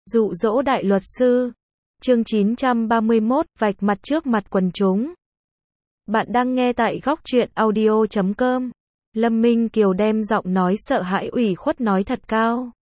Dụ dỗ đại luật sư. Chương 931, vạch mặt trước mặt quần chúng. Bạn đang nghe tại góc truyện audio.com. Lâm Minh Kiều đem giọng nói sợ hãi ủy khuất nói thật cao.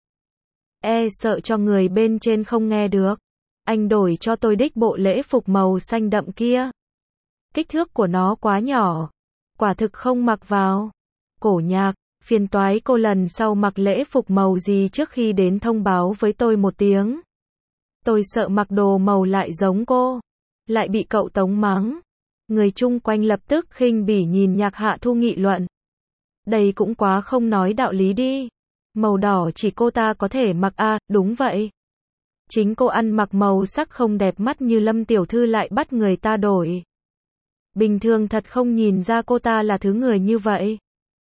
Sợ cho người bên trên không nghe được. Anh đổi cho tôi đích bộ lễ phục màu xanh đậm kia. Kích thước của nó quá nhỏ. Quả thực không mặc vào. Cổ Nhạc, phiền toái cô lần sau mặc lễ phục màu gì trước khi đến thông báo với tôi một tiếng. Tôi sợ mặc đồ màu lại giống cô. Lại bị cậu Tống mắng. Người chung quanh lập tức khinh bỉ nhìn Nhạc Hạ Thu nghị luận. Đây cũng quá không nói đạo lý đi. Màu đỏ chỉ cô ta có thể mặc à, đúng vậy. Chính cô ăn mặc màu sắc không đẹp mắt như Lâm tiểu thư lại bắt người ta đổi. Bình thường thật không nhìn ra cô ta là thứ người như vậy.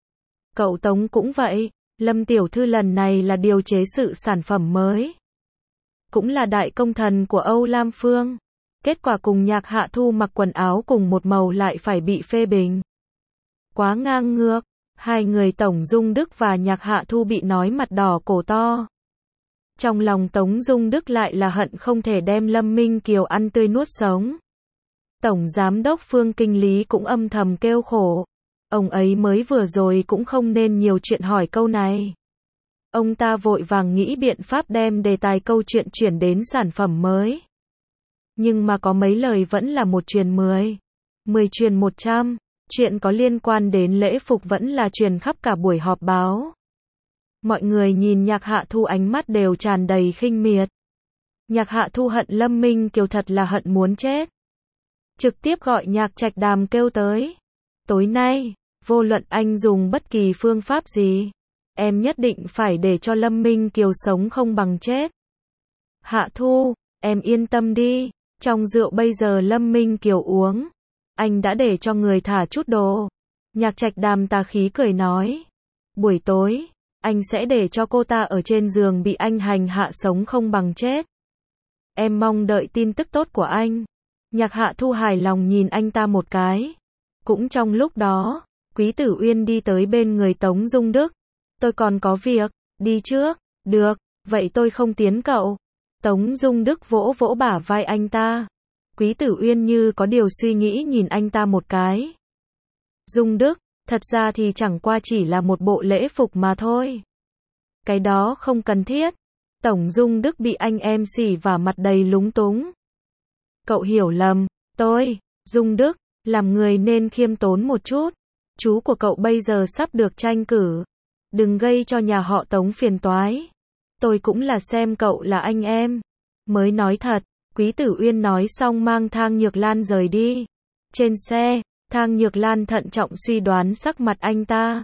Cậu Tống cũng vậy, Lâm tiểu thư lần này là điều chế sự sản phẩm mới. Cũng là đại công thần của Âu Lam Phương. Kết quả cùng Nhạc Hạ Thu mặc quần áo cùng một màu lại phải bị phê bình. Quá ngang ngược, hai người Tống Dung Đức và Nhạc Hạ Thu bị nói mặt đỏ cổ to. Trong lòng Tống Dung Đức lại là hận không thể đem Lâm Minh Kiều ăn tươi nuốt sống. Tổng Giám đốc Phương Kinh Lý cũng âm thầm kêu khổ. Ông ấy mới vừa rồi cũng không nên nhiều chuyện hỏi câu này. Ông ta vội vàng nghĩ biện pháp đem đề tài câu chuyện chuyển đến sản phẩm mới. Nhưng mà có mấy lời vẫn là một truyền 10. 10 truyền 100. Chuyện có liên quan đến lễ phục vẫn là truyền khắp cả buổi họp báo. Mọi người nhìn Nhạc Hạ Thu ánh mắt đều tràn đầy khinh miệt. Nhạc Hạ Thu hận Lâm Minh Kiều thật là hận muốn chết. Trực tiếp gọi Nhạc Trạch Đàm kêu tới. Tối nay, vô luận anh dùng bất kỳ phương pháp gì, em nhất định phải để cho Lâm Minh Kiều sống không bằng chết. Hạ Thu, em yên tâm đi, trong rượu bây giờ Lâm Minh Kiều uống, anh đã để cho người thả chút đồ. Nhạc Trạch Đàm tà khí cười nói. Buổi tối, anh sẽ để cho cô ta ở trên giường bị anh hành hạ sống không bằng chết. Em mong đợi tin tức tốt của anh. Nhạc Hạ Thu hài lòng nhìn anh ta một cái. Cũng trong lúc đó, Quý Tử Uyên đi tới bên người Tống Dung Đức. Tôi còn có việc, đi trước. Được, vậy tôi không tiến cậu. Tống Dung Đức vỗ vỗ bả vai anh ta. Quý Tử Uyên như có điều suy nghĩ nhìn anh ta một cái. Dung Đức, thật ra thì chẳng qua chỉ là một bộ lễ phục mà thôi. Cái đó không cần thiết. Tổng Dung Đức bị anh em xỉ vả mặt đầy lúng túng. Cậu hiểu lầm, tôi, Dung Đức, làm người nên khiêm tốn một chút. Chú của cậu bây giờ sắp được tranh cử. Đừng gây cho nhà họ Tống phiền toái. Tôi cũng là xem cậu là anh em. Mới nói thật, Quý Tử Uyên nói xong mang Thang Nhược Lan rời đi. Trên xe, Thang Nhược Lan thận trọng suy đoán sắc mặt anh ta.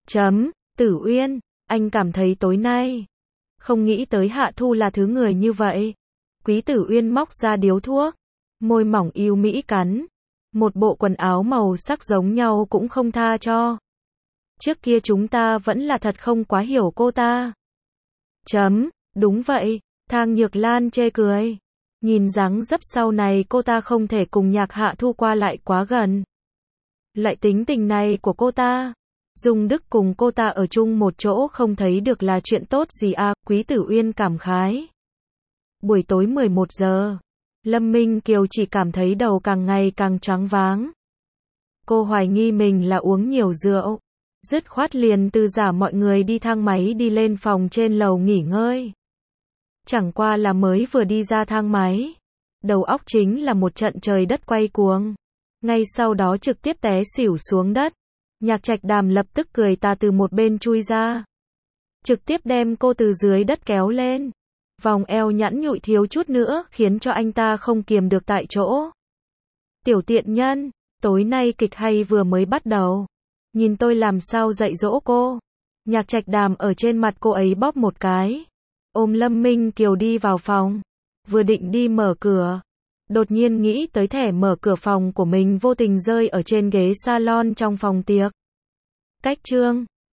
Tử Uyên, anh cảm thấy tối nay. Không nghĩ tới Hạ Thu là thứ người như vậy. Quý Tử Uyên móc ra điếu thuốc. Môi mỏng yêu mỹ cắn. Một bộ quần áo màu sắc giống nhau cũng không tha cho. Trước kia chúng ta vẫn là thật không quá hiểu cô ta. Đúng vậy, Thang Nhược Lan chê cười. Nhìn dáng dấp sau này cô ta không thể cùng Nhạc Hạ Thu qua lại quá gần. Loại tính tình này của cô ta. Dung Đức cùng cô ta ở chung một chỗ không thấy được là chuyện tốt gì à, Quý Tử Uyên cảm khái. Buổi tối 11 giờ. Lâm Minh Kiều chỉ cảm thấy đầu càng ngày càng choáng váng. Cô hoài nghi mình là uống nhiều rượu. Dứt khoát liền từ giả mọi người đi thang máy đi lên phòng trên lầu nghỉ ngơi. Chẳng qua là mới vừa đi ra thang máy. Đầu óc chính là một trận trời đất quay cuồng. Ngay sau đó trực tiếp té xỉu xuống đất. Nhạc Trạch Đàm lập tức cười tà từ một bên chui ra. Trực tiếp đem cô từ dưới đất kéo lên. Vòng eo nhẵn nhụi thiếu chút nữa khiến cho anh ta không kiềm được tại chỗ. Tiểu tiện nhân, tối nay kịch hay vừa mới bắt đầu. Nhìn tôi làm sao dạy dỗ cô. Nhạc Trạch Đàm ở trên mặt cô ấy bóp một cái. Ôm Lâm Minh Kiều đi vào phòng. Vừa định đi mở cửa. Đột nhiên nghĩ tới thẻ mở cửa phòng của mình vô tình rơi ở trên ghế salon trong phòng tiệc. Cách chương